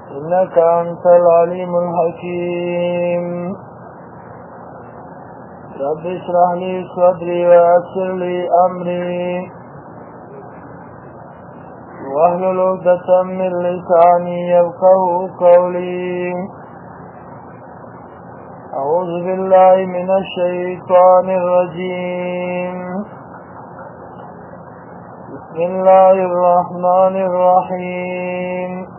إنك أنت العليم الحكيم رب اشرح لي صدري ويسر لي أمري واحلل عقدة من لساني يفقهوا قولي أعوذ بالله من الشيطان الرجيم بسم الله الرحمن الرحيم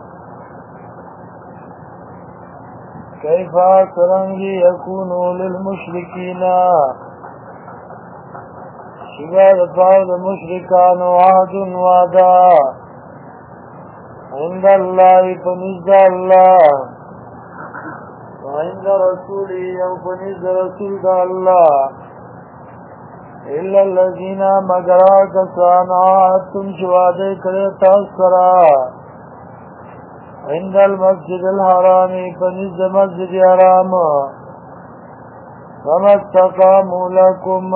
كيف سرنگی يكون للمشركين شباد فاود مشركان وعد وعدا عند الله فنزد الله وعند رسوله فنزد رسول الله إلا الذين مقرأت سانعاتم شوادي كريتا السرا عند المسجد الحرام فنزد مسجد حرام فما استقاموا لكم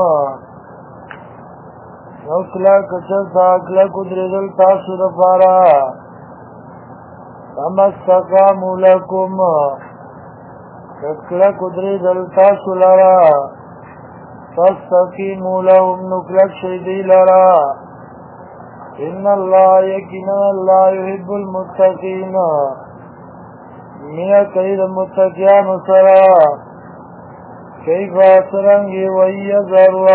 نوکلا کچر ساکلا کدردل تاسو دفارا فما استقاموا لكم نوکلا کدردل تاسو لرا فاستقیموا لهم نوکلا شیدی لرا ان الله یقینا الله يحب المتقین میا کئی متقیان سرا کیف سرنگی ویظهروا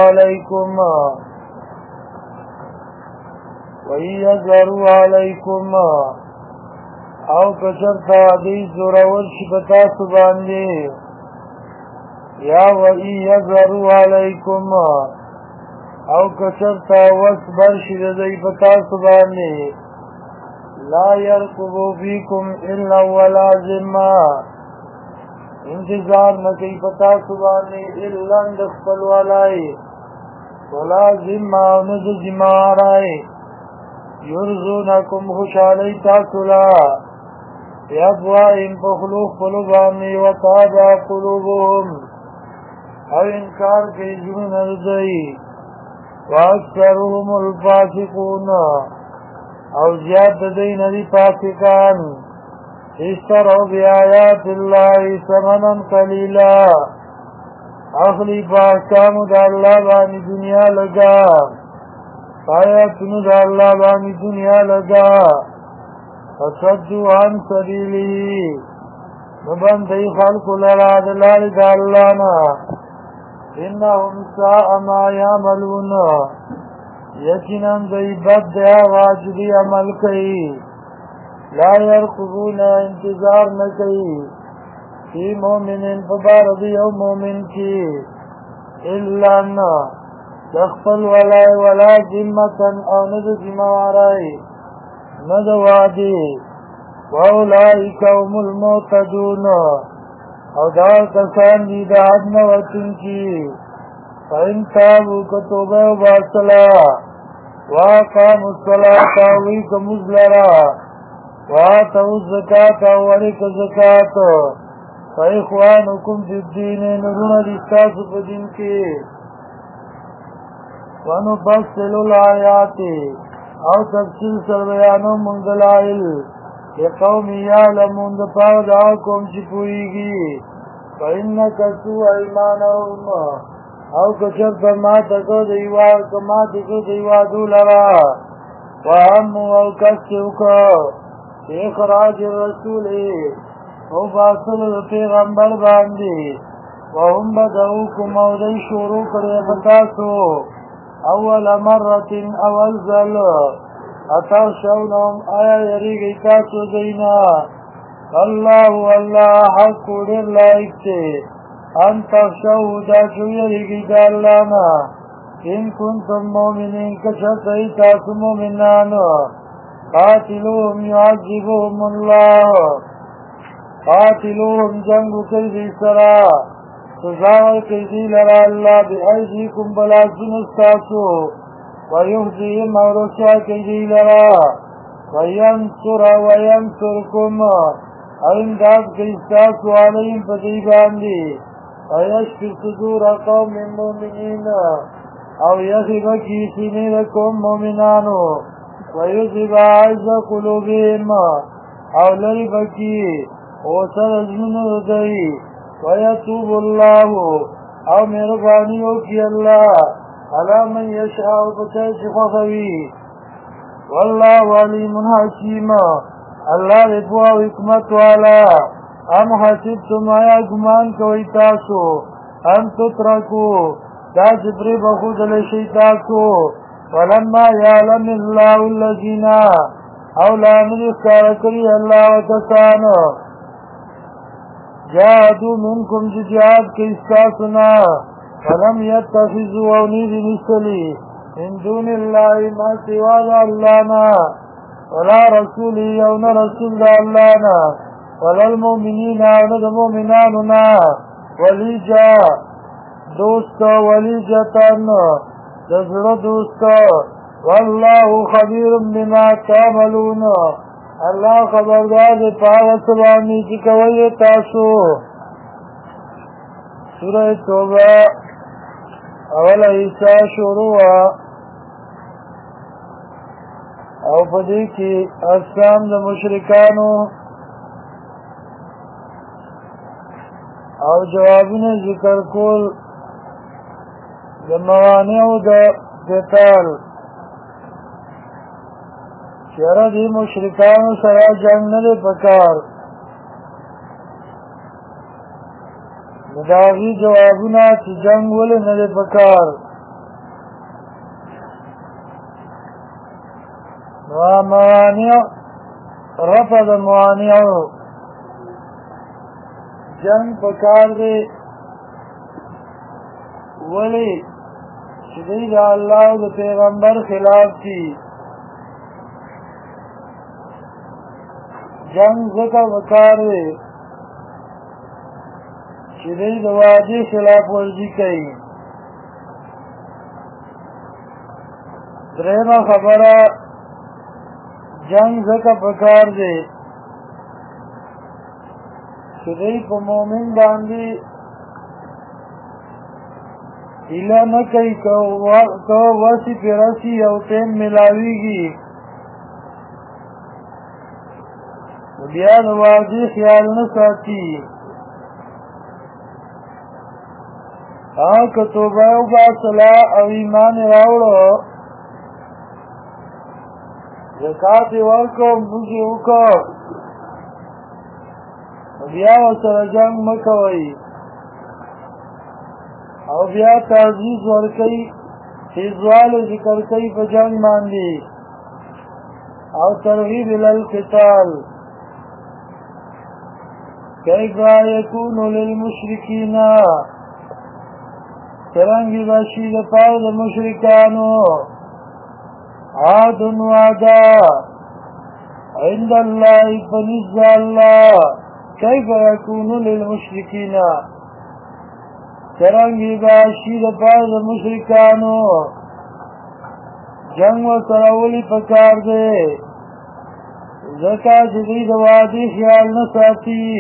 علیکم او کشرتا حدیث زورور شبتا سباندی یا ویظهروا علیکم او کشرتا وصبر شددی پتا سباندی لا يرقبو فیکم الا ولا ذمہ انتظار نکی پتا سباندی الا اندخفل والائی ولا ذمہ ند ذمہ آرائی یرزونکم خوشالی تاسولا یبوائم پخلوق قلوبانی وطابع قلوبهم او انکار کی جنون ارزئی واکثرهم الفاسقون او زیاد دین دی فاسقان اشتروا بآیات اللہ ثمنا قلیلا اخلی پاکامو دا اللہ بانی دنیا لگا آیاتنو دا اللہ بانی دنیا لگا فصدو عن سبیلی مبندی خلق لرا دلال دا اللہنا انہم ساء ما یعملون یقیناً دی بد دیا واجبی عمل کئی لا يرقبون انتظار نکئی فی مومن فباردی او مومن کی الا نا تخفل ولائی ولا ذمتا او ند ذموارائی ند وادی واولائک هم المعتدون او دا کسان دی دا عدن وطن کی فإن تابو کتوبہ و باصلا واقاموا الصلاة ویک مزلرا وآتوا الزکاة ورک زکاة فإخوانکم فی الدین نرون رستاس فدین کی ونفصل الآیات او تفصیل سر بیانو من دلائل لقوم یعلمون دپاو دعا قوم چی پوئیگی فإنک سو ایمانهم او کچر فرما تکو دیوار کما تکو دیوادو لرا وهم او کسوکو اخراج الرسول او فاصل پیغمبر باندی وهم بدعوکم او دی شروع کرے فتاسو اول مرت اول ذل اتخشونهم آیا یریگی تاسو دینا اللہ حق دیر لائک تے ان تخشو دا چو یریگی دا اللہنا ان کنتم مومنین کشتئی تاسو مومنانو قاتلوهم يعذبهم الله قاتلوهم جنگ کردی سرا سزاور کردی لرا اللہ بأیدیکم بلازم استاسو ويهديهم ورسا كيدي لرا وينصر وينصركم امداد كيستاس عليهم فديبان دي ويشفي صدور قوم مؤمنين او يخب كيسين لكم مؤمنان ويذهب عز قلوبهم او لری بکی اوسر ازمنو دئی ویتوب اللہ او مہربانیو کی اللہ علی من یشاء بچای خوخوی واللہ علیم حکیم اللہ رضوا و حکمت والا ام حسبتم آیا گمان کوئی تاسو ان تترکو دا جبری بخود لشیطاکو ولما یعلم اللہ الذین اولامد اختارکری اللہ وکسان جاہدو منکم ججاد کستاسنا ولم یتخذوا اونید نسلی من دون اللہ ما سواد اللہنا ولا رسولی یون رسول اللہنا ولا المؤمنین ونद مؤمناننا ولیجا دوست ولیجتن جزر دوست واللہ خبیر بما تعملون اللہ خبردار پاوت بانی کی کوئی تاسو سورہ توبہ اول عیسیٰ شروع او پدی کی اقسام د مشرکانو او جوابونه ذکر کول د موانع د قتال چیرې د مشرکانو سره جنگ نه پکار داغي جوابونه چې جنگ ولې نه پکار موانع رفع د موانع جنگ پکار دی ولی چې دی د الله او د پیغمبر خلاف دي جنگ ځکه پکار دی چې دی د وعدې خلاف ورزي کوي درېمه خبره جنگ ځکه پکار دی چې دی په مؤمن باندې ایله نه کوي که وسی پې رسي یو ټیم میلاویږي بیا د وعدې خیال نه ساتي که توبه وباسله او ایمان یې راوړو زکات یې ورکړو لمونځ یې وکړو بیا ورسره جنګ مه کوئ او بیا تعزیز ورکوي تیزوالی ذکر کوي په جنګ باندې او ترغیب الی القتال کیف یکون للمشرکین څرنګه بشي د پاره د مشرکانو عاد وعدا عند الله فنزل الله كيف يكون للمشركين څرنګه بشي د پاره د مشرکانو جنگ وسرولی پکار دی ځکه چې دوی د وعدې خیال نه ساتي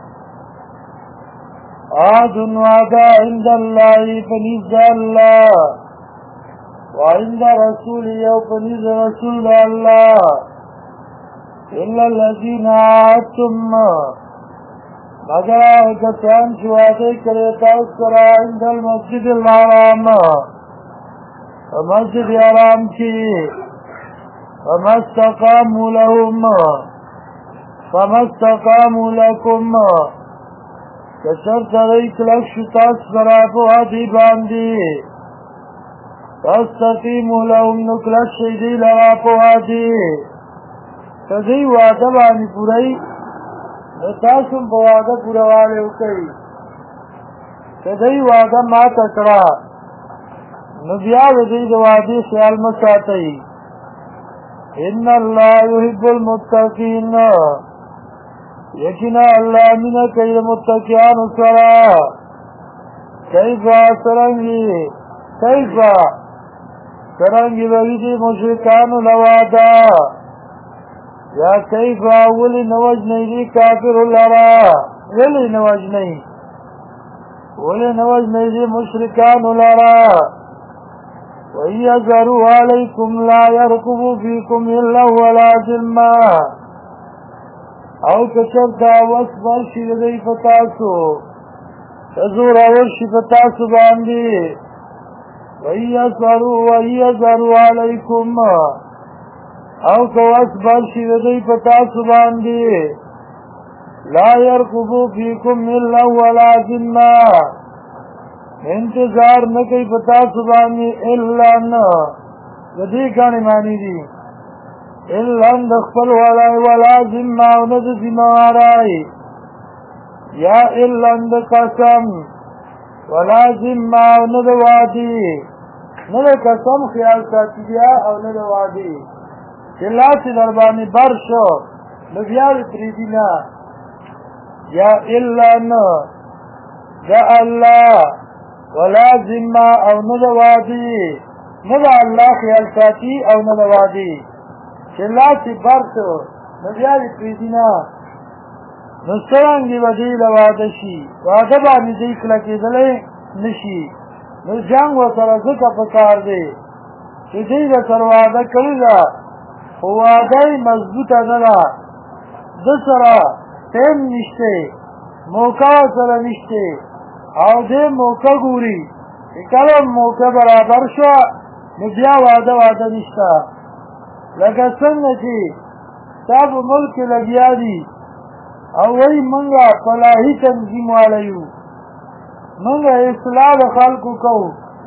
عاد وعدا عند الله فنزل الله وعند رسوله او فنز رسول الله إلا الذين عاهدتم مگر کسان چې وعده کړی تاسو سره عند المسجد الحرام په مسجد حرام کې فما استقاموا لكم کشرط دی کلک شو تاسو سره په وعدې باندې فاستقیموا لهم نو کلک شئ دی لرا په وعدې که دوی وعده باندې پوره نو تاسو هم په وعده پوروالې وکړئ که دوی وعده ماته کړه نو بیا د دوی د وعدې خیال مه ساتئ ان الله يحب المتقين یقینا الله مینه کوي د متقیانو سره کیف څرنګه وایي د مشرکانو له وعده یا کیف ولی نه وژنئ دي کافرو لره ولې نه وژنئ دي مشرکانو لره وَإِنْ يَظْهَرُوا عَلَيْكُمْ لَا يَرْقُبُوا فِيكُمْ إِلَّا وَلَا ذِمَّةً او کچرتا وصبر شي دی پتاسو تزور ورشي پتاسو باندې وَيَّذَرُوا عَلَيْكُمْ او وصبر شي دی پتاسو باندې لا يرقبوا فيكم إلا ولا ذمة انتظار نکی پتاسو باندې الا نه دې کانی معنی دي الا ان دخل ولا ذمة او نه ذمہ وارای یا الا ان قسم ولا ذمة او نه وادي نه قسم خیال ساتي بیا او نه وادي چې لاس در باندې بر شو نو بیا پری دینا یا الا نه دا الله ولا ذمة او نه وادي نه الله خیال ساتي او نه وادي چې لاس بر شو نو بیا پری دینا نو څنګه ودی له واده شي واده باندې دې کله کېدلې نشي نو جنگ وسره ځکه پکار دی چې دې سره واده کړی دا واده مضبوطه نه ده د سره تم نشته موقع سره نشته او دې موقع ګوري کله موقع برابر شو نو بیا واده نشته لکه څنګه چې تاسو ملک لګیا دي او وی منگا فلاحی تنظیم والیو منگا اصلاح خلقو کو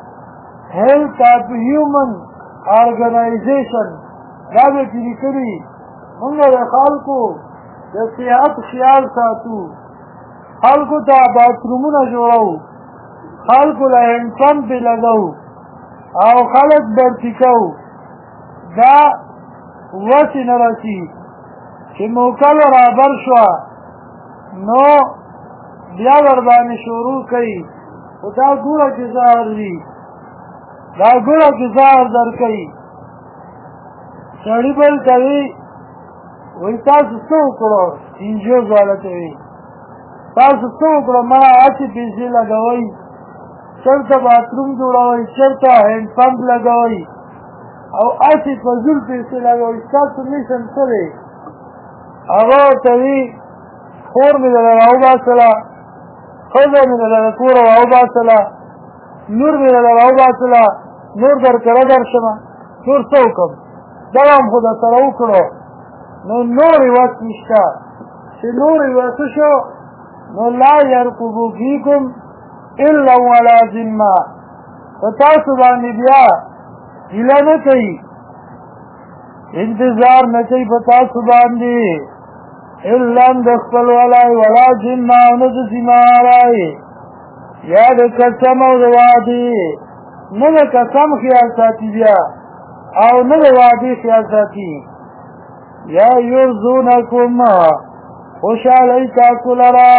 هیلتھ آف ہیومن آرگنائزیشن دابے چیزی کری منگا خلقو دا صحت خیال ساتو خلقو تا باترومون جوڑو خلقو لا انسان پی لگو او خلق برتکو دا وسی نرسی چه موکل رابر شوا نو بیا وربانی شروع کئی و دا گوڑا کی ظاہر دی دا گوڑا کی ظاہر در کئی سڑی بل کئی وی تاسو سو کرو انجوز والا کئی تاسو سو کرو منا آچی پیسی لگوئی چرتا باتروم جوڑاوئی چرتا ہینڈ پمپ لگوئی او آچی فضول پیسی لگوئی تاسو میشن سرے اغا توی خور می در راو باسلا خوزا می در کور راو باسلا نور می در راو باسلا نور در کرا در شما نور سوکم دوام خود سراو کرو نو نوری وقت نشتا چه نوری وقت شو نو لا یرقبو فیکم الا ولا ذمہ فتاسو بانی بیا گلا نکی انتظار نکی فتاسو باندی الا ان دخل ولا ذمة او نه ذمہ وارای یا د قسم او د وعدې نه د قسم خیال ساتي بیا او نه د وعدې خیال ساتي یا یرزونکم خوشحالی تاسو لرا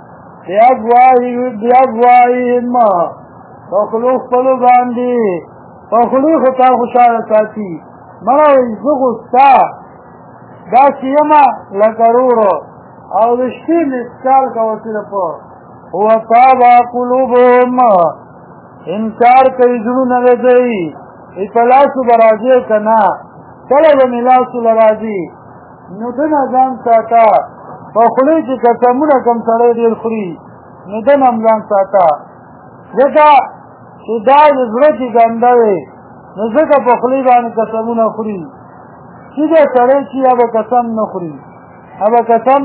بیابوائهم پخلو خپلو باندې پخلو خطا خوشحاله ساتي مړه زغستا دا سیما لکرورو او دشتی مسکال کا وسیله پا هو طابع قلوبهم انکار کئی جنو نردئی اطلاسو براجی کنا طلب ملاسو لراجی ندن ازان ساتا فخلی چی قسمون کم سره دیر خری ندن امزان ساتا زکا چی دای نزرچی گندوی نزکا فخلی بانی قسمون خری چی ده سره چی ابا قسم نخری ابا قسم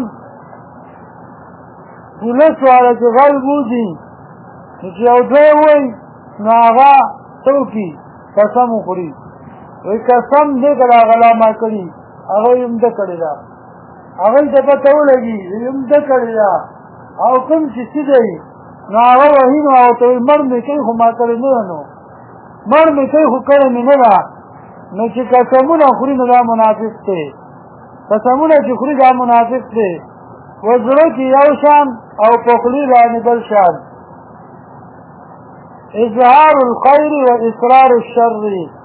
پولیس والا چی غل بودی چی او دوی وی نو آغا توکی قسم خری وی قسم دے کر آغلا ما کری آغا یم ده کری دا آغا یم ده پتو لگی یم ده کری دا او کم چی سی دی نو آغا وحی نو آغا توی مر میں کئی خو ما کری نو مر میں کئی خو کری نو نو چې قسمونه خوري نو دا منافق دی قسمونه چې خوري دا منافق دی وزره کې یو شان او پخلی باندې بل شان اظهار الخير و اصرار الشر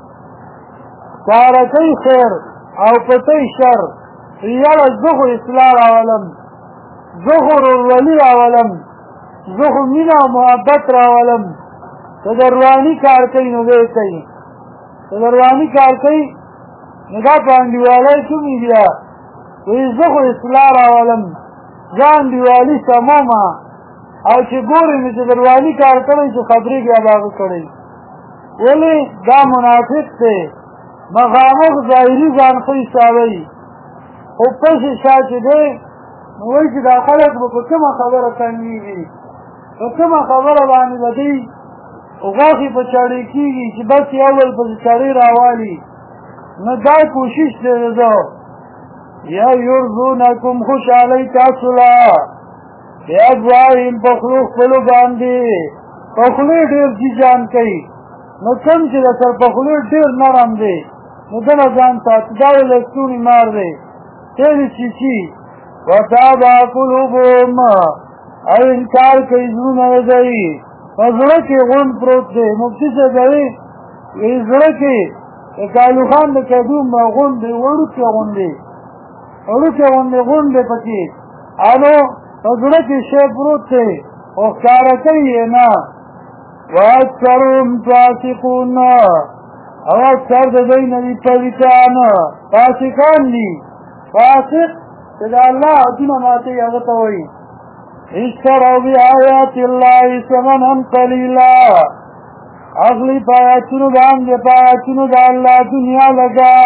کارکی خیر او پتی شر ریال زخو اصلاح راولم زخو رولی راولم زخو مینا محبت راولم تدروانی کارکی نو بے کئی تدروانی کار کئی نگا پاندیوالی کمی بیا وی زه خو اصلاح راولم ځان دیوالي سمومه او چې ګورې مې چې دروالي کار کړی چې خبرې بیا به هغه کړی ولې دا منافق دی مخامخ ظاهري ځان ښه حسابوي خو پسې شا چې دی نو وایي چې دا خلک به په کومه خبره تنګېږي په کومه خبره باندې به دوی غوښې په چاړې کېږي چې بس یو بل پسې چاړې راوالي نو دا کوشش دی د ده یا یرضونکم خوشحالۍ تاسو له بأفواههم په خولو خپلو باندې په خولې ډېر جیجان کوي نو کوم چې د سر په خولې ډېر نرم دی نو دله ځان ساتي دا د لستونې مار دی تېلې چیچي وتابع قلوبهم او انکار کوي زړونه یې دی په زړه کې غونډ پروت دی مفتي صاحب وایي زړه کې د کالو خان د کدوم غونډ دی وړوکی غونډ دی وړوکی غونډ دی پکې انو په زړه کې شی پروت دی خو ښکاره کوي یې نه واکثرهم فاسقون او اکثر د دوی نه دي پلیتان فاسقان دي فاسق چې د الله حدونه ماتوي هغه ته وایي اشتروا بآیات الله ثمنا قلیلا اخلی په آیاتونو باندې په آیاتونو د الله دنیا لګا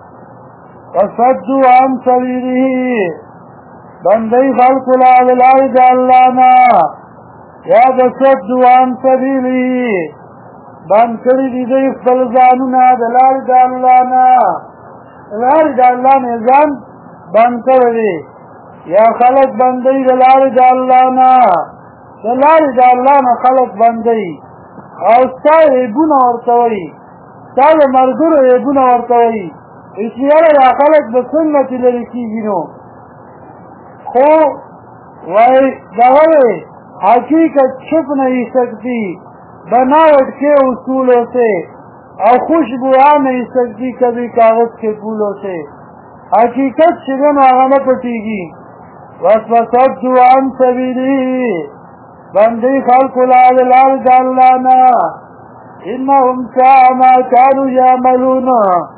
وصدوا عن سبیله بندی خلق لا د لارې د الله نه یا د صدوا عن سبیله بند کړي دي دوی خپل ځانونه د لارې د الله نه لارې د الله نه ځان بند کړی دی یا خلق بندی د لارې د الله نه د لارې د الله نه خلق بندی او ستا عیبونه ورته وایي ستا د ملګرو عیبونه ورته وایي چې یاره دا خلق به څنګه چې لرې کېږي نو خو وایي دغه دی حقیقت چھپ نہیں سکتی بناوٹ کے اصولوں سے اور خوشبو آ نہیں سکتی کبھی کاغذ کے پھولوں سے حقیقت شگن آغا نہ پٹی گی وَاسْفَصَدُّ عَنْ سَبِيلِهِ بندی خلق لال جالانا انہم ساء ما كانوا يعملون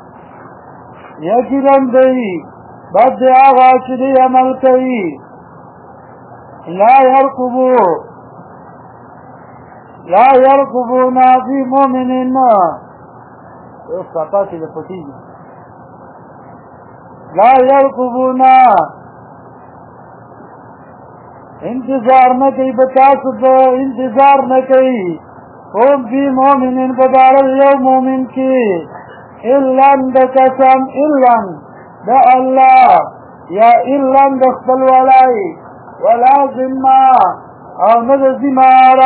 یقیناً دی بد آغا چلی عمل کئی لا يرقبون في مؤمن لا يرقبون انتظار نہ کئی بتاس انتظار نہ کئی هم فی مومن بدار یو مومن کی الاً دا قسم الاً دا اللہ یا الاً دا خبل والائی ولا ذمہ او ند ذمہ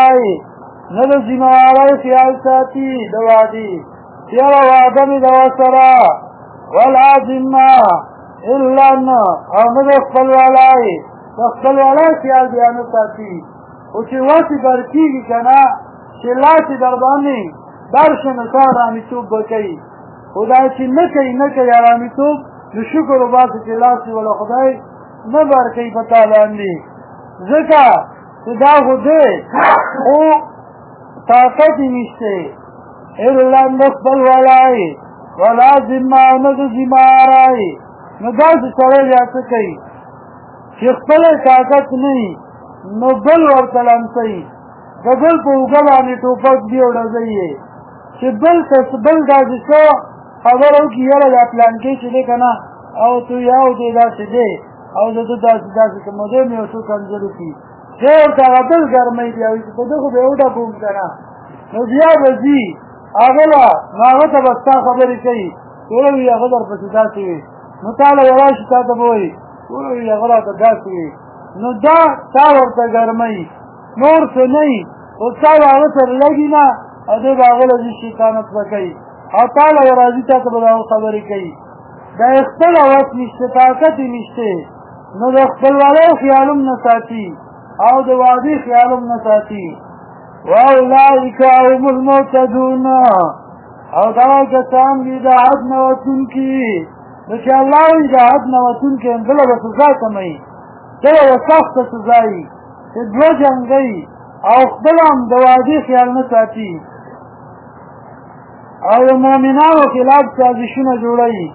آرائی خیال ساتی دوادی تیرا وادمی دو سرا ولا ذمہ الاً او ند خبل والائی خپل والا خیال بیانو ساتي او چې واسي برکیږي کنه چې لاسي در باندې درشه نه کار امیتوب بکوي خدا چې نه کوي ارامیتوب نو شکر وباسي چې لاسي ولا خدای نه برکوي په تا باندې ځکه چې دا خو دی خو طاقت یې نشته الا خپل والای ولا ذمه نه د ذمه آرای نو داسې سړی بیا څه کوي چې خپل طاقت نه نو بل ورته لمسوي د بل په اوږه باندې ټوپک دی او ډزوي چې بل داسې څه خبره وکړي یاره دا پلانکې چې دی که نه او تو یو دی داسې دی او د ده داسې که مو دی مې یو څو کنځل وکړي دی ورته هغه بل ګرمۍ بیا وایي چې په ده خو به یې وډکوم که نه نو بیا به ځي هغه له نو هغه ته به ستا خبرې کوي ټوله وي هغه درپسې داسې وي نو تا له به راشي تا ته به وایي ټوله وي هغه راته داسې وي نو دا تا ورته ګرمۍ نور څه نه وي خو تا به هغه سره لګي نه او دی به هغه له ځي شیطانت به کوي او تا له به راځي تا ته به د هغه خبرې کوي دا یې خپله وس نشته طاقت یې نشته نو د خپلوالۍ خیال هم نه ساتي او د وعدې خیال هم نه ساتي واولئک هم المعتدون او دغه کسان دي د حد نه وتونکي نو چې الله وایي د حد نه وتونکي بله به سزا کموي بله به سخته سزا وي چې دوه جنګوي او خپله هم د وعدې خیال نه ساتي او د مؤمنانو خلاف سازشونه جوړوي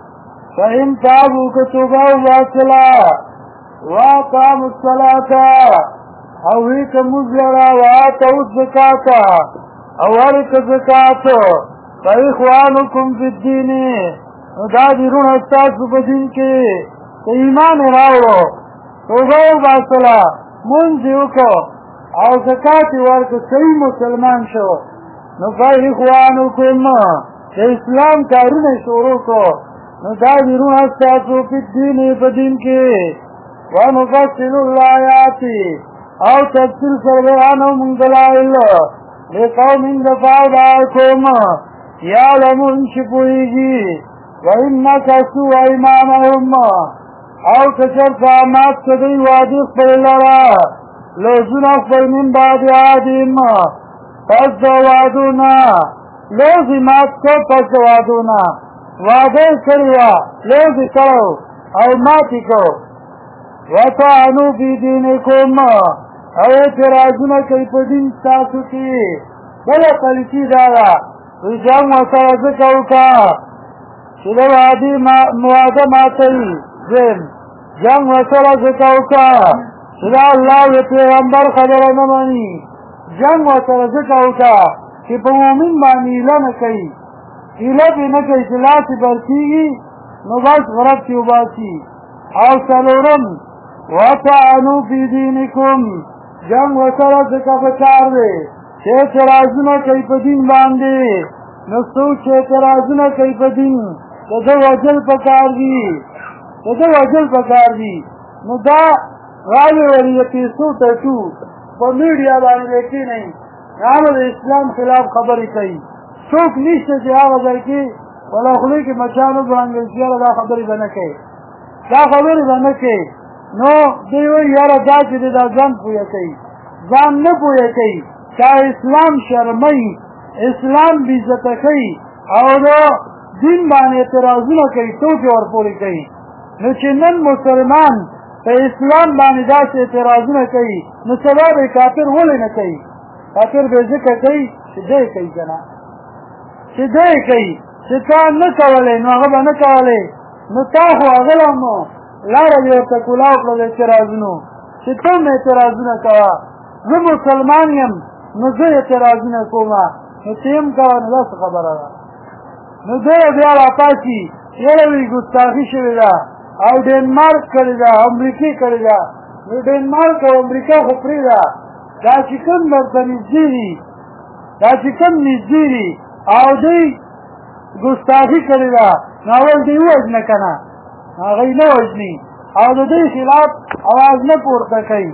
فإن تابوا كتوبا وباسلا وقاموا الصلاة او هیک مزلرا وآتوا الزکاة او ورک زکاة فإخوانکم فی الدین دا دیرون استاسو بدین کے ایمان راوڑو توبا وباسلا منزیو کو او زکاة ورک صحیح مسلمان شو نو فإخوانکم اسلام کارون شروع کو نو دا دیرون استاسو فی الدین بدین کے ونفصل الآیات او تفصیل سربیانو من دلائل لقوم دفاعدائکم یعلمون شپوئیگی وإن نکسوا ایمانهم او کچر فامات کدی وادی اخبر لرا لوزن اخبر من بعد عادیم پس دوادونا لوزی مات کو پس دوادونا وعدے کروا لوزی کرو او ماتی کو وطعنوا فی دینکم او اعتراضونه کوي په دین تاسو کې بله پلیتي دا ده جنګ ورسره ځکه وکړه چې د وعدې مواده ماتوي دویم جنګ ورسره ځکه وکړه چې د الله د پیغمبر خبره نه مني جنګ ورسره ځکه وکړه چې په مؤمن باندې هیله نه کوي هیله پرې نه کوي چې لاس یې برکېږي نو بس غرب کې وباسي او څلورم وطعنوا فی دینکم جنگ وسره ځکه پکار دی چې اعتراضونه کوي په دین باندې نو څوک چې اعتراضونه کوي په دین د ده وجل پکار دي نو دا راوې ولې د پیسو ټټو په میډیا باندې کښېنئ هغه د اسلام خلاف خبرې کوي څوک نشته چې هغه ځای کې ولا خولې کې مچان وبرانګل چې یاره دا خبرې به نه کوي نو دی وایي یاره دا چې دی دا ځان پویه کوي ځان نه پویه کوي چا اسلام شرموي اسلام بېعزته کوي او د دین باندې اعتراضونه کوي ټوکې ورپورې کوي نو چې نن مسلمان په اسلام باندې داسې اعتراضونه کوي نو سبا به کافر ولې نه کوي کافر به ځکه کوي چې دی کوي که نه چې دی کوي چې تا نه کولی نو هغه به نه کولی نو تا خو هغه هم لاره دې ورته کولاو کړه د اعتراضونو چې ته هم اعتراضونه کوه زه مسلمان یم نو زه اعتراضونه کوم نو ته هم کوه نو داسې خبره ده نو دی بیا راپاسي یاره وایي ګستاخي شوې ده او ډنمارک کړې ده امریکې کړې ده نو ډنمارک او امریکا خو پرېږده دا چې کوم درته نږدې دي او دوی ګستاخي کړې ده نو اول دوی ووژنه که نه هغه یې نه وژني او د دوی خلاف اواز نه پورته کوي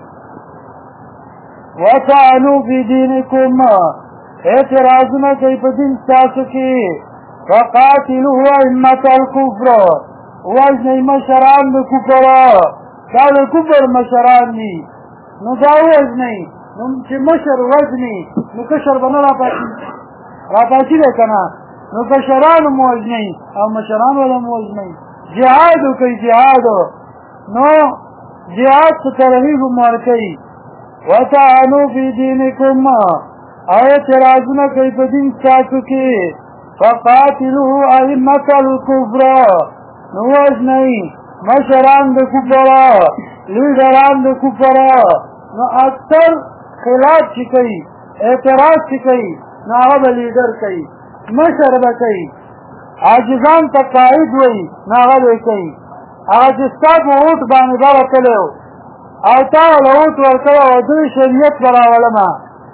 وطعنوا فی دینکم اعتراضونه کوي په دین ستاسو کې فقاتلوا ائمة الکفر وژنئ مشران د کفر دا د کفر مشران دي نو دا وژنئ نو چې مشر وژني نو کشر به نه راپاڅي دی که نه نو کشران هم وژنئ او مشران ول هم وژنئ جهاد وکړئ جهاد نو جهاد څه ترغیب هم ورکوي وطعنوا فی دینکم او اعتراضونه کوي په دین ستاسو کې فقاتلوا ائمة الکفر نو وژنئ مشران د کفر لیډران د کفر نو اکثر خلاف چې کوي اعتراض چې کوي نو هغه به لیډر کوي مشر به کوي عاجزان ته قائد وایي نو هغه به کوي هغه چې ستا په اوټ باندې به وتلی او تا له اوټ ورکوه او دوی شریعت به راولمه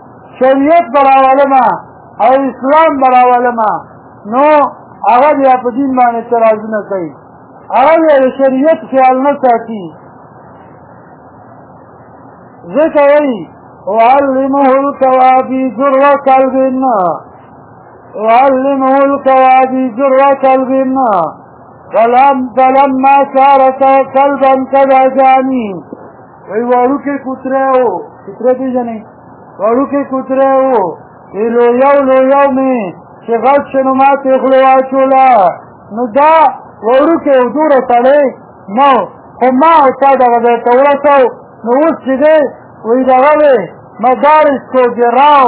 او اسلام به راولمه نو هغه بیا په دین باندې اعتراضونه کوي هغه بیا د شریعت خیال نه ساتي ځکه وایي وعلمه الکوابیس الروى فلما صار كلبا كذا جاني وی وړوکی کوتره و کوتره پیژنئ وړوکی کوتره و لویو مې چې غټ شي نو ماتې خوله واچوله نو دا وړوکی و دومره سړی نو خو ما او تا دغه ځای ته ورسو نو اوس چې دی وی دغه دی مدارس کو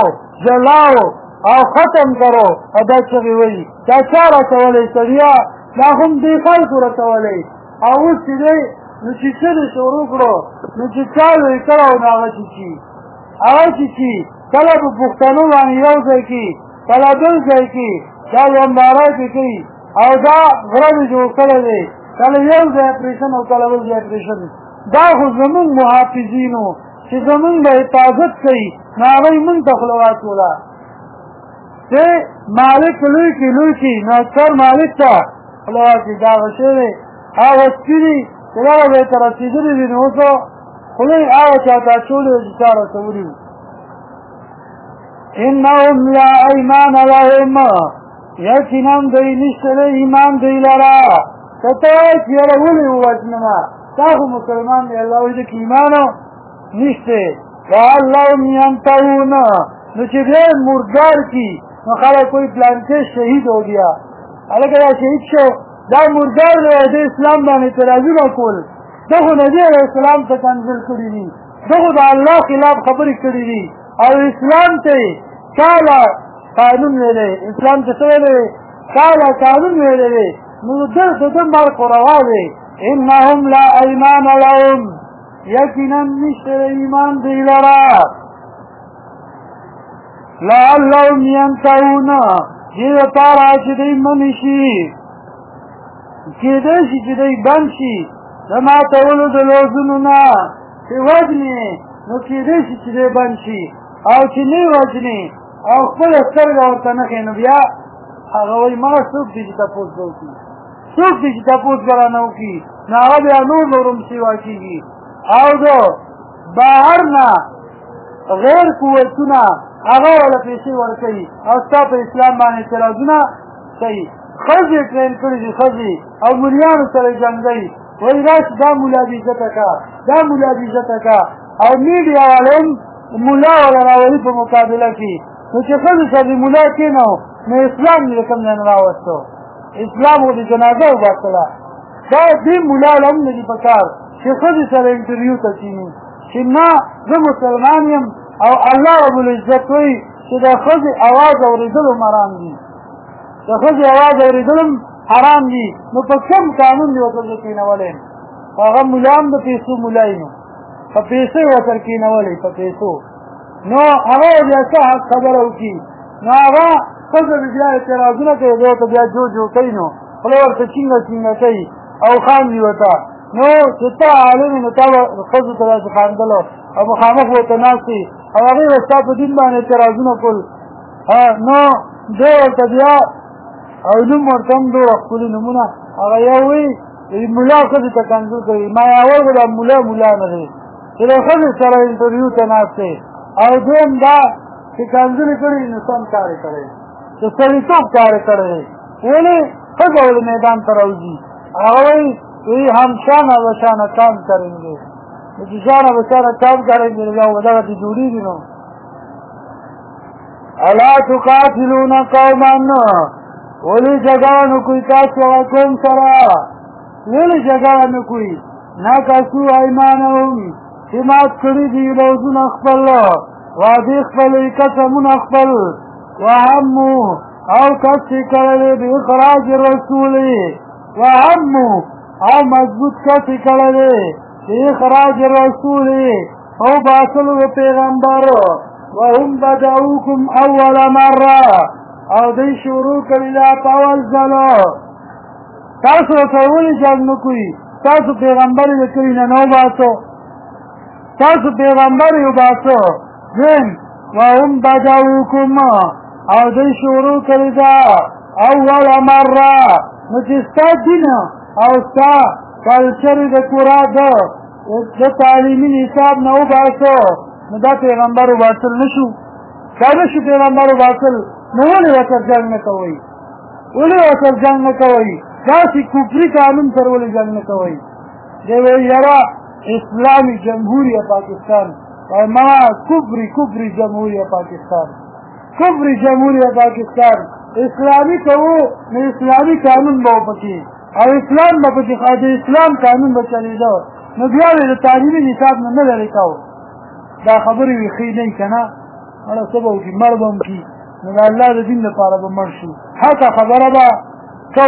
جلاو او ختم کرو دا چغې وایي دا چا راکولی سړیا دا هم دې خلکو رسولی او اوس چې دی نو چې څه دې شروع کړو نو چې چا ویې کړی نو هغه چې کله په پښتنو باندې یو ځای کي کله بل ځای کي دا ینداره کې کوي او دا غره مې جوړ کړی دی کله یو ځای اپریشن او کله بل ځای اپریشن دا خو زمونږ محافظینو چې زمونږ به حفاظت کوي نو هغوی مونږ ته خوله واچوله چې مالک لوی کي نو اکثر مالک ته خوله واچي دا هغه شی دی هغه سپي چې دغه به یې ته رسېدلي وي نو اوس خوله یې هغه چا ته اچولې وي چې چا رسولي وي انهم لا ایمان لهم یقینا دوی نشته له ایمان دوی لره که ته وایې چې یاره ولې ووژنمه تا خو مسلمان دی الله وایي دکې ایمان نشته لعلهم ینتهون نو چې بیا مردار کي نو خلک کوئی پلانکې شهید ہو گیا هلکه دا شهید شو دا مردار دی د اسلام باندې اعتراضونه کول دغه نبي علیه السلام ته کنځل کړي دي دغه د الله خلاف خبرې کړي دي او اسلام ته کاله قانون ویلی اسلام ته څه ویلی کاله قانون ویلی نو د مال خو روا دی انهم لا ایمان لهم یقینا نشته ایمان دی لره لعلهم ینتهون دې دپاره چې دوی منې شي کېدای شي چې دوی بند شي د ماتولو د لوزونو نه چې وژنې نو کېدای شي چې دوی بند شي او چې نه وژنې او خپله سترګه ورته نه ښي نو بیا هغه وایي ما څوک دی چې تپوس به وکړي څوک دی چې تپوس به رانه وکړي نو هغه بیا نور نورم سیوا کېږي او د بهر نه غیر قوتونه هغه وله پیسې ورکوي او ستا په اسلام باندې اعتراضونه کوي ښځې ټرین کړي دي ښځې او ملیانو سره جنګوي وایي راشي دا ملا دې عزته کا دا ملا دې عزته کا او میډیا والا هم ملا وله راولي په مقابله کې نو چې ښځې سره ملا کېنو نو اسلام دې کوم ځای نه راوستو اسلام خو د جنازه وباسله دا دې ملا وله هم نه دي په کار چې ښځې سره انټرویو ته کښېني چې نه زه مسلمان یم او الله رب العزت وایي چې د ښځې اواز اورېدل هم حرام دي د ښځې اواز اورېدل هم حرام دي نو په کوم قانون دې ورته زه کېنولی یم هغه ملا هم د پیسو ملا نو په پیسو یې ورسره کېنولی په پیسو نو هغه بیا څه حق خبره وکړي نو هغه ښځه بیا اعتراضونه کوي دی ورته بیا جو کوي نو خوله ورته چینګه کوي او خاندي ورته نو چې ته عالم نو تا به ښځو ته داسې خاندلو او مخامخ ورته ناستې او هغې به ستا په دین باندې اعتراضونه کول نو دی ورته بیا او نوم ورته هم دومره ښکلي نومونه هغه یو وایي ملا ښځې ته کنځل کوي ما اول به دا ملا نه دی چې د ښځې سره انټرویو ته ناست دی او دویم دا چې کنځلې کړي نو سم کار یې کړی چې سړیتوب کار یې کړی ولې ښځه ولې میدان ته راوځي هغه وایي हम शाना बशाना काम करेंगे शाना बशाना काम करेंगे वजह जुड़ी दिनों अला तुकातिलून कौमन ओली जगह न कोई कासवा कौम सरा ओली जगह न कोई ना कासु ऐमानहुम हिमात करी दी लौजुन अखबल वादी अखबल कसमुन अखबल वहम्मु او کسی کرده بی اخراج رسولی وهمو او مضبوط کسی کرده بی اخراج رسولی او باطلو پیغمبر وهم بدعوکم اول مره او دی شروع کردی اول ځلو تاسو اولی جنگ نکوی تاسو پیغمبری بکری ننو باسو تاسو پیغمبری باسو ذن وهم بدعوکم او دی شروع کردی اول مره نو چې ستا دین او ستا کلچر د کورا د تعلیمي نصاب نه وباسو نو دا پیغمبر وباسل نشو دا نشو پیغمبر وباسل نو ولې ورته جنګ نه کوئ ولې ورته جنګ نه کوئ داسې کفري قانون سره ولې جنګ نه کوئ دی وایي یاره اسلامي جمهوریه پاکستان ما کفري جمهوریه پاکستان کفري جمهوریه پاکستان اسلامی کوو نو اسلامی قانون به وپکې او اسلام به پکې د اسلام قانون به چلېده نو بیا یې د تعلیمي نصاب نه نه لرې کوو دا خبرې ویښې نه وي که نه مړه څه به وکړي مړ به هم کړي نو د الله د دین لپاره به مړ شو حقه خبره به کوو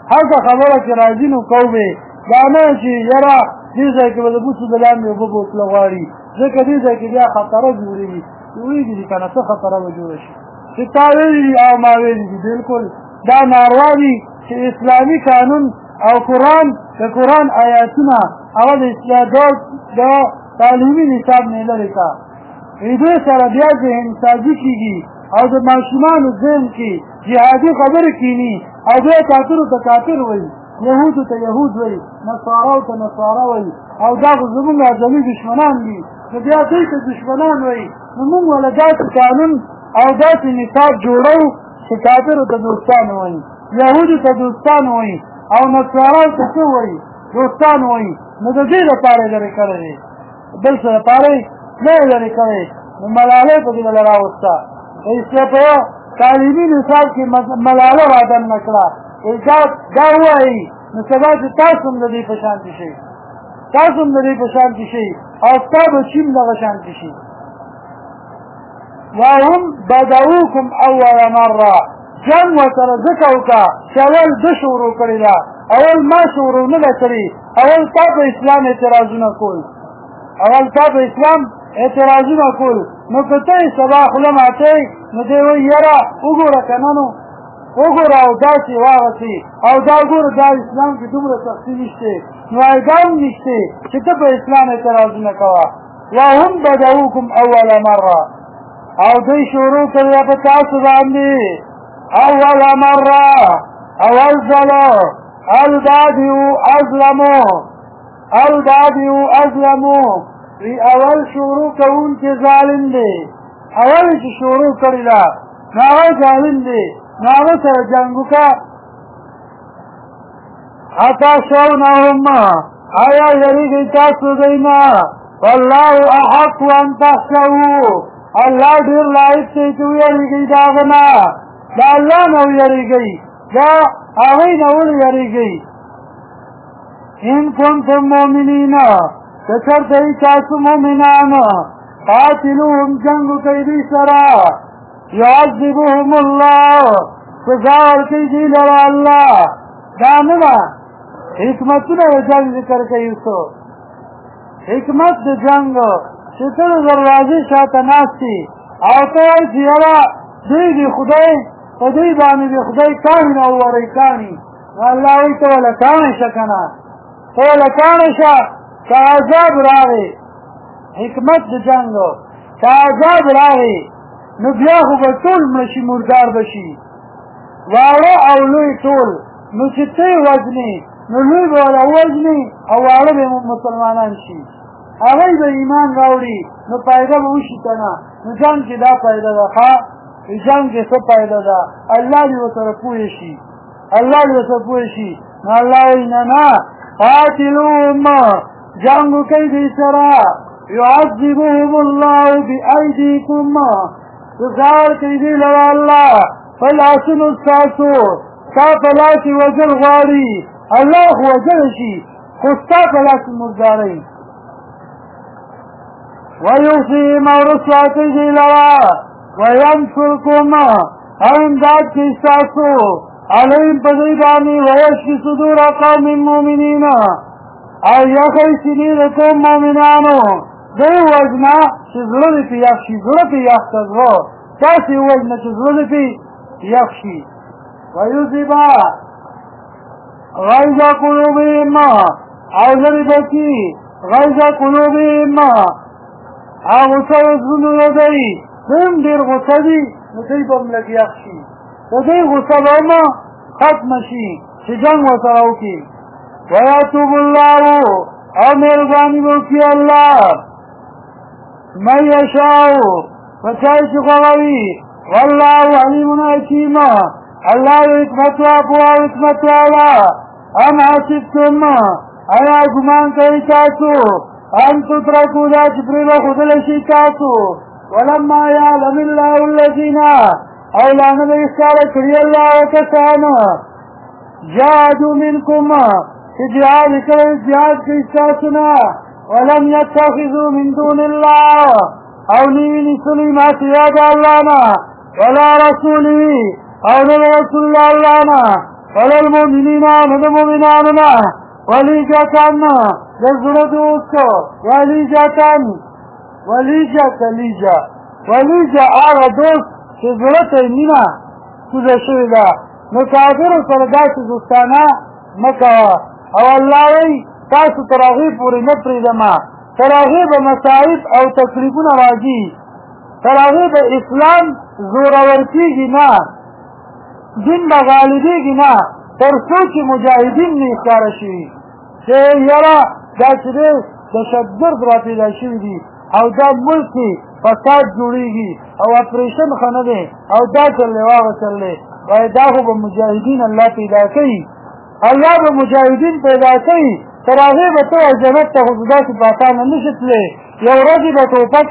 هلته خبره کې راځي نو کومې دا نه چې یاره دې ځای کې به د بوسو د لاندې اوبه بوتله غواړي ځکه دې ځای کې بیا خطره جوړېږي جوړېږي دي که نه څه خطره به جوړه شي چې تا ویلي دي او ما ویلي دي بلکل دا ناروا دي چې اسلامي قانون او قرآن د قرآن آیاتونه هغه د تعلیمي نصاب نه لرې کا دې سره بیا ذهنسازي کېږي او د ماشومانو ذهن کې جهادي خبرې کېني او بیا کافرو ته کافر وایي یهودو ته یهود وایي نصاراو ته نصارا وایي او دا خو زمونږ اعظمي دشمنان دي نو بیا دوی ته دشمنان وایي نو موږ وله داسې قانون او داسې نصاب جوړو چې کافرو ته دوستان وایي یهودو ته دوستان وایي او نصاراو ته څه وایي دوستان وایي نو د دې لپاره یې لرې کړی دی بل څه لپاره یې نه یې لرې کړی نو ملالۍ په دې بله راوسته ایسته په تعلیمي نصاب کې ملاله رادن نه کړه دا ووایي نو سبا چې تاسو هم د دې په شانتې شئ تاسو هم د دې په شانتې شئ او ستا بچي هم دغه شانتې شي وهم بدؤوکم اول مره جنګ ورسره ځکه وکړه چې اول ده شروع کړې ده اول ما شروع نه ده کړې اول تا په اسلام اعتراضونه کول اول تا په اسلام اعتراضونه کول نو که ته یې سبا خوله ماتئ نو دی وایي یاره وګوره که نه نو وګوره او داسې واغسې او دا ګوره دا اسلام کې دومره سختي نشته نو دا هم نشته چې ته په اسلام اعتراضونه کوه وهم بدؤوکم اول مره او دوی شروع کړې په تاسو باندې اول مره اول ځله البادئ ازلمو وی اول شروع کون کې ظالم دی اول چې شروع کړی دا هغه ظالم دی هغه سره جنګ وکړه اتخشونهم آیا یریږئ تاسو دوی نه والله احق ان تخشوه الله ډېر لایق دی چې ویریږئ د هغه نه د الله نه ویریږئ دا هغوی نه ولې یریږئ ان کنتم مؤمنین که چېرته یې تاسو مؤمنان قاتلوهم جنګ وکئ دوی سره یعذبهم الله سزا ورکوي دوی لره الله دا نه ده حکمتونه د جنګ ذکر کوي اوسو حکمت د جنګ چې ته د دروازې شاته ناست یې او ته وایې چې یاره دوی د خدای په دوی باندې د خدای کاڼي نه وورئ کاڼي نو الله وایي ته وله کاڼی شه که نه ته وله کاڼی شه که عذاب راغی حکمت د جنګ که عذاب راغی نو بیا خو به ټول مړه شي مردار به شي واړه او لوی ټول نو چې ته یې وژنې نو لوی به وله وژنې او واړه به مسلمانان شي هغوی به ایمان راوړي نو فایده به وشي که نه نو جنګ کې دا فایده ده ښه جنګ کې څه فایده ده الله دې ورسره پوه شي الله دې ورسره پوه شي نو الله وایي نه نه قاتلوهم جنګ وکئ دوی سره يعذبهم الله بأيديكم تزار كيدي لرا الله فالعسن الساسو ستا پلاس وجل غاري الله وجل شي خستا پلاس مرداري ويوصيهم ورسوا كيدي لرا وينصركم امداد كي ساسو عليهم بذيباني ويشفي صدور قوم مؤمنين او یخی سینی دکم مومنانو دی وجنا چه زلد پی یخشی زلد پی یختزو تاسی وجنا چه زلد پی یخشی ویوزیبا غیظ قلوبهم او لربکی غیظ قلوبهم او غصه زلو دی دیم دیر غصه دی ندی بم لگ یخشی دی غصه بما ختم شی چه جنگ وسراو کی ويتوب الله امرغاني بوكي الله من يشاء فتايش قوي والله عليم حكيم الله حكمت وابوا حكمت والا ام حسبتم ايا گمان کوي تاسو ان تتركوا ذا جبريل خذل شي تاسو ولما يعلم الله الذين اولانا بإخار كري الله وكسانا جاهدوا منكم جهاد کرے جهاد کی ساتنا ولم يتخذوا من دون الله اولین سلیما سیاد اللہنا ولا رسولی اول رسول اللہنا وللمؤمنین د مؤمنانو ولیجتن د زړه دوست ولیجتن ولیجه هغه دوست چې زړه ته یې مینه کوزه شوې ده نو کافرو سره داسې دوستانه مه کوه او الله وایي تاسو تر هغې پورې نه پرېږدمه تر هغې به مصائب او تکلیفونه راځي تر هغې به اسلام زورور کېږي نه دین به غالبېږي نه تر څو چې مجاهدین نه ښکاره شوي چې یاره دا چې دی دهشتګرد را پیدا شوي دي او دا ملک کې فساد جوړېږي او اپریشن ښه نه دی او دا چل دی واغه چل دی وایي دا خو به مجاهدین الله پیدا کوي الله به مجاهدین پیدا کوي تر هغې به ته جنت ته خو داسې په اسانه نه شي تللی یو ورځې به ټوپک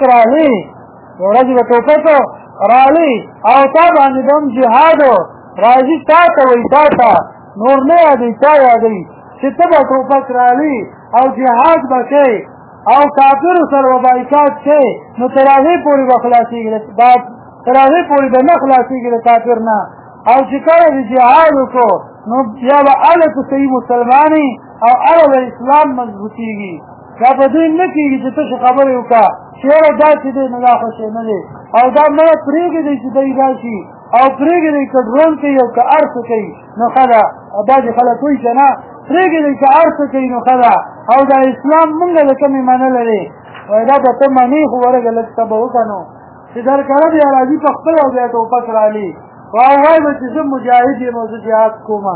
رالي او تا باندې به هم جهاد راځي تا ته وایي تا ته نور نه یادوي تا یادوي چې ته به ټوپک رالي او جهاد به کوې او کافرو سره به بایکاټ کوې نو تر هغې پورې به تر هغې پورې به نه خلاصېږي د کافر نه او چې کله د جهاد وکړو نو بیا به هلته صحیح مسلمانې او هله به اسلام مضبوطېږي دا په دوی نه کېږي چې ته خبرې وکړه چې یاره دا چې دی نو دا خوشې نه دی او دا مړه پرېږدئ چې دی راشي او پرېږدئ که ډرون کوي او که هر څه کوي نو ښه ده دا چې خلک وایي که نه پرېږدئ که هر څه کوي نو ښه ده او دا اسلام مونږ د کومې منله دی وایي دا به ته منې خو ورږه لږ ته به وکړه نو چې درکړه بیا راځي په خپله بیا ټوپک رالي او وایي به چې زه مجاهد یم او زه جهاد کومه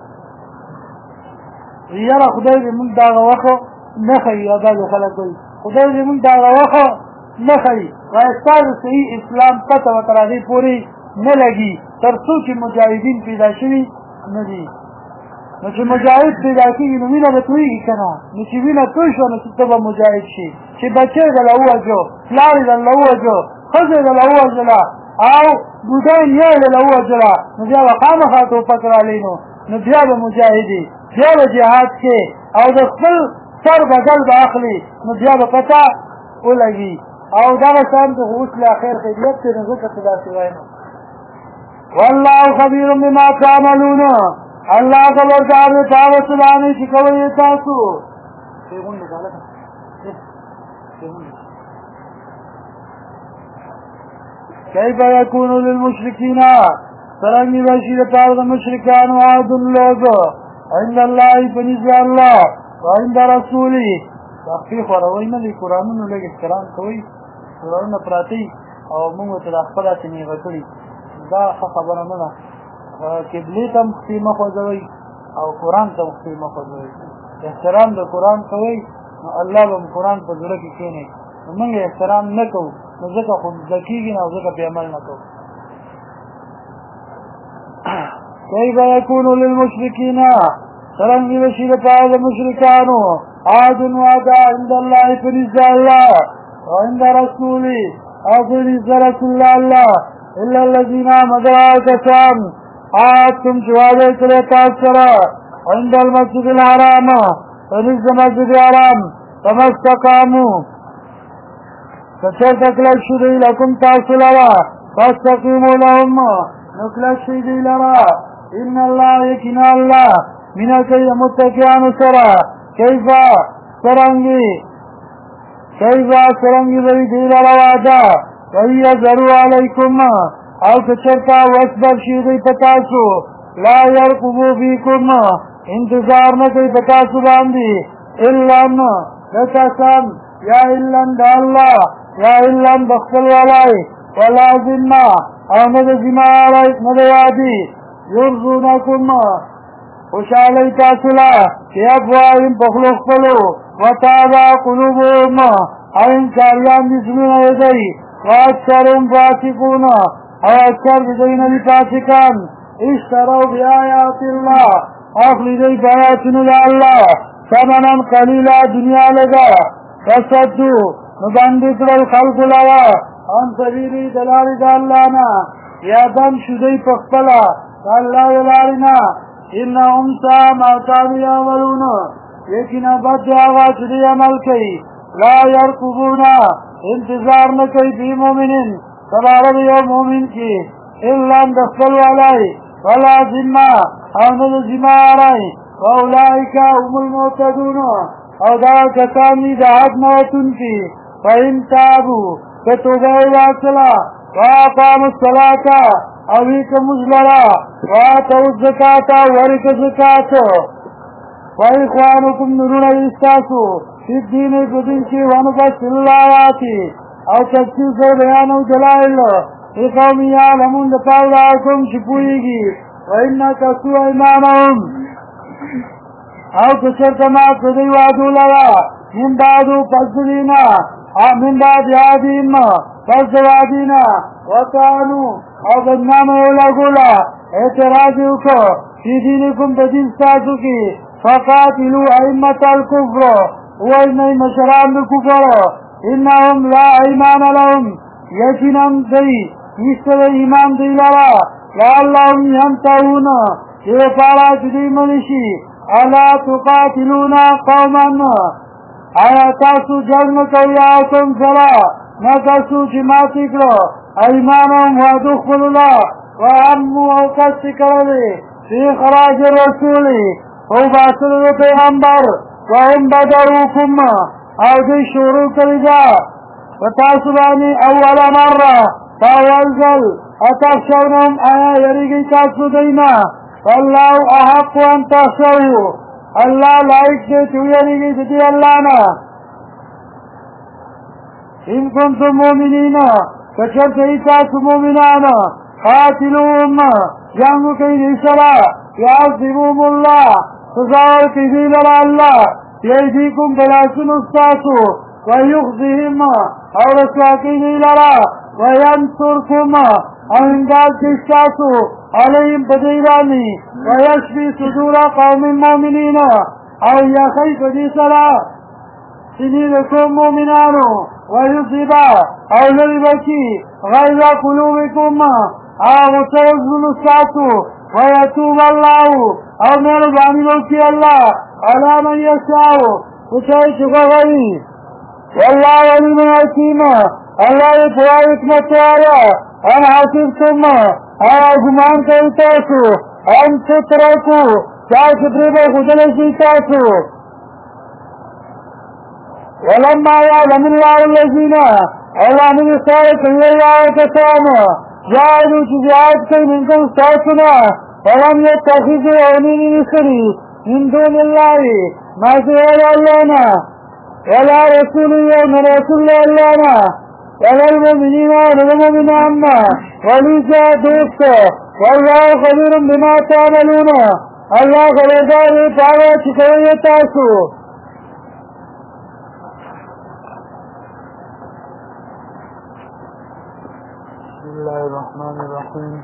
یاره خدای دې مونږ دغه وخت نه ښیي او داسې خلک وایي خدای دې مونږ دغه وخت نه ښیي وایي ستاسو صحیح اسلام پته به تر هغې پورې نه لګي تر څو چې مجاهدین پیدا شوي نه دي نو چې مجاهد پیدا کېږي نو وینه به تویږي که نه نو چې وینه توی شوه نو چې ته به مجاهد شي چې بچی دله ووژو پلار یې دله ووژو ښځه یې دله ووژله او بوډۍ نیا یې دله ووژله نو بیا به خامخا ټوپک رالی نو بیا به مجاهدي بیا به جهاد کې او د خپل سر بدل به اخلي نو بیا به پته ولګي او دغه شان ته خو اوس لا خیر خیریت دی نو ځکه څه داسې وایم والله خبیر بما تعملون الله خبردار دی په هغه څه باندې چې کوئ یې تاسو کیف یکون للمشرکین څرنګه وشي دپاره د مشرکانو عهد لوګ عند الله پنځ الله وعند رسوله تخفیف وروي نه دي قرآنونو لږ احترام کوئ قرآنونه پراته او موږ ته د خپله څه نیغه کړي دا ښه خبره نه ده قبلې ته مخکې مه خوځوئ او قرآن ته مخکې مه خوځوئ احترام د قرآن کوئ نو الله به قرآن په زړه کې کښېنوي نو موږ احترام نه کوو نو ځکه خو زده کېږي نه او ځکه پې عمل نه کوو کیف یکون للمشرکین څرنګه وشي دپاره د مشرکانو عهد وعده عند الله پنځ الله وعند رسوله او پنځ رسول الله الا الذين مگر کسان عهدتم چې وعده کړی تاسو سره عند المسجد الحرام پنځ د مسجد حرام فما استقاموا کچرته کلک شو دی لکم تاسو لره فاستقیموا لهم نو کلک شي دی لره ان الله یقینا الله مینا کوي د متقیانو سره کیف څرنګه دوی دی لره وعده ویظهروا علیکم او کچرته وسبب شي دی په تاسو لا یرقبوا فیکم انتظار نه کوي په تاسو باندې الا کسان یا الا د الله یا الا بخل والای ولا ذمه او نه د ذمه والای نه د وادي یرزونکم خوشحالی تاسو لا چې افواهیم په خولو خپلو وتابع قلوبهم او انکاریان دي زړونه یې دی واکثرهم فاسقون او اکثر د دوی نه دي فاسقان اشتروا بآیات الله اخلي دی په آیاتونو د الله ثمنا قلیلا دنیا لګه فصدوا نو باندې کړل خلکو لره عن سبیل د لارې د الله نه یا دم شو دی په خپله د الله د لارې نه انهم ساء ما كانوا يعملون یقینا بد دی هغه چې دوی عمل کوي لا یرقبون انتظار نه کوي فی مؤمنین سباره د یو مؤمن کې الا د خپل والای ولا ذمه او نه د زمارای واولئک هم المعتدون او دا کسان دي د حد نه وتونکي فإن تابوا که توبه یې واخیستله واقاموا الصلاة او یې که مونځ لره واتوا الزکاة ورکه زکات واخوانکم نورونه دي ستاسو فی الدین په دین کې ونفصل الآیات او تفصیل سره بیانو دلایل لقوم یعلمون دپاره د هغه قوم چې پوهېږي وإن نکثوا ایمانهم او که چېرته مات د دوی وعدو لره من بعدو پس د دې نه من بعد عهدهم پس د وعدې نه وطعنوا او بدنامه یې ولګوله اعتراض یې وکړو فی دینکم په دین ستاسو کې فقاتلوا ائمة الكفر ووژنئ مشران د کفر انهم لا ایمان لهم یقینا دوی نشته د ایمان دوی لره لعلهم ینتهون دې لپاره چې دوی منې شي الا تقاتلون قوما آیا تاسو جنګ نه کوئ هغه قوم سره نکثوا چې ماتې کړه ایمانهم وعدو خپلو له وهموا او قصد یې کړی فی خراج الرسول او باسلو د پیغمبر وهم بدروکم او دوی شروع کړې ده په تاسو باندې اوله مره په اول ځل اتخشونهم آیا یریږئ تاسو دوی نه والله احق ان تخشوه الله لایق دی چې ویریږئ د دې الله نه ان کنتم مؤمنین که چېرته یې تاسو مؤمنان قاتلوهم جنګ وکئ دوی سره یعذبهم الله سزا ورکړي دوی لره الله بأیدیکم په لاسونو ستاسو ویخزهم او رسوا کوي دوی لره وینصرکم او امداد کوي ستاسو علیهم په دوی باندې ویشفي صدور قوم مؤمنین او یخی په دې سره سینې د کوم مؤمنانو ویصیب او لرې به کړي غیظ قلوبکم هغه غصه زړونو ستاسو ویتوب الله او مهرباني به وکړي الله علی من یشاء په چا چې غواړي والله علیم حکیم الله یې پوره حکمت والا ان حسبتم ایا ګمان کوئ تاسو ان تترکو تاسو پرې پرېښودلی شئ تاسو ولما یعلم الله الذین الله نوې ستاره کوي هغه کسان جاهدوا چې جهاد کوي منکم ستاسو نه ولم یتخذوا او نه نیسي من دون الله ما سوى الله نه ولا رسوله من رسول الله نه ولا المؤمنين ولا المؤمنان وليسا دوست والله خبير بما تعملون الله خبردار دی په هغه چې کوئ تاسو بسم الله الرحمن الرحيم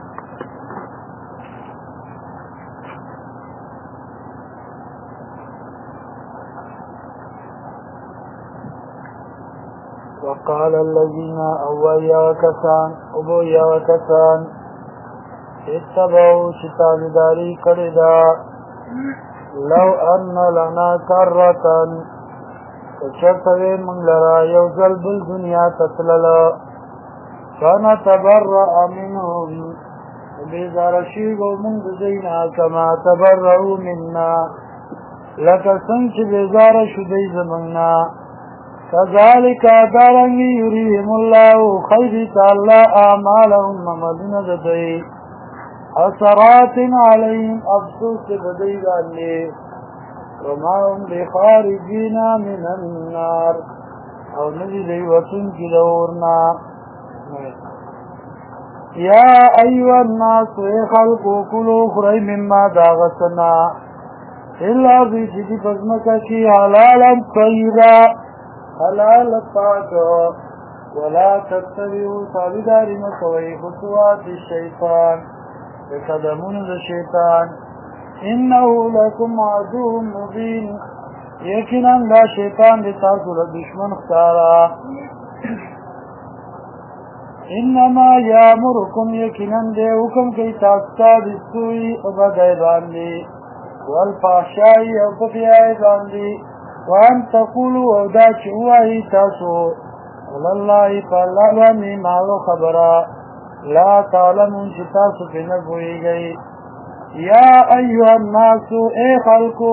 وقال الذين أويا وكسان اتبعوا شتابداري کردا لو أن لنا كرة فشرطوي من لرا يوزل بالدنيا تتللا فنتبرأ منهم بيزار شيغو من دزينا كما تبرأوا منا لك سنش بيزار شدي زمنا كذلك دارنگی یریم اللہ خیری تعالی اعمالهم ممدن ددئی حسرات علیهم افسوس ددئی دالی وما هم بخارجین من النار او نجی دی وطن کی دورنا یا ایوہ الناس خلقو کلو خری مما داغسنا اللہ بیچی پزمکا کی حلالا طیبا حلال پاک ولا تتبعوا تابعداري مکوئ خطوات الشیطان بقدمون الشیطان انه لكم عدو مبین یقینا دا شیطان دی تاسو له دشمن ښکارا انما یامرکم یقینا دی حکم کوي تاسو ته بالسوء او بدای باندې والفحشاء او بدای باندې وان تقولوا او دا چې وایي تاسو والله فالله باندې مالو خبره لا تعلمون چې تاسو په نه پوهېږئ یا ایها الناس اے خلقو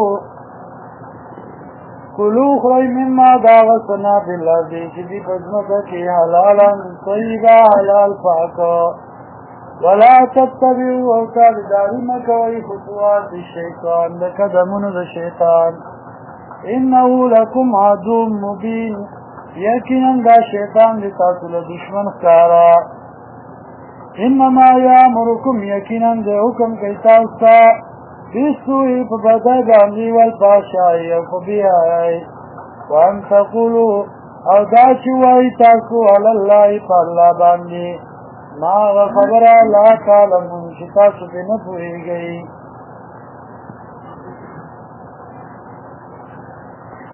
کلو خری مما داغسنا باللذی چیزی پزمکا کی حلالا طیبا حلال پاکا ولا تتبعوا او تابداری مکوی خطوات الشیطان لقدمون ذا شیطان انه لکم عدو مبین یقینا دا شیطان لتاسو لدشمن خارا انما یامرکم یقینا دا حکم کیتاستا بیسوئی پبدا باندی والپاشائی او پبیائی وان تقولو او دا چوائی تاسو علاللہ پا اللہ باندی ما غفبرا لا تعلمون شتاسو پی نپوئی گئی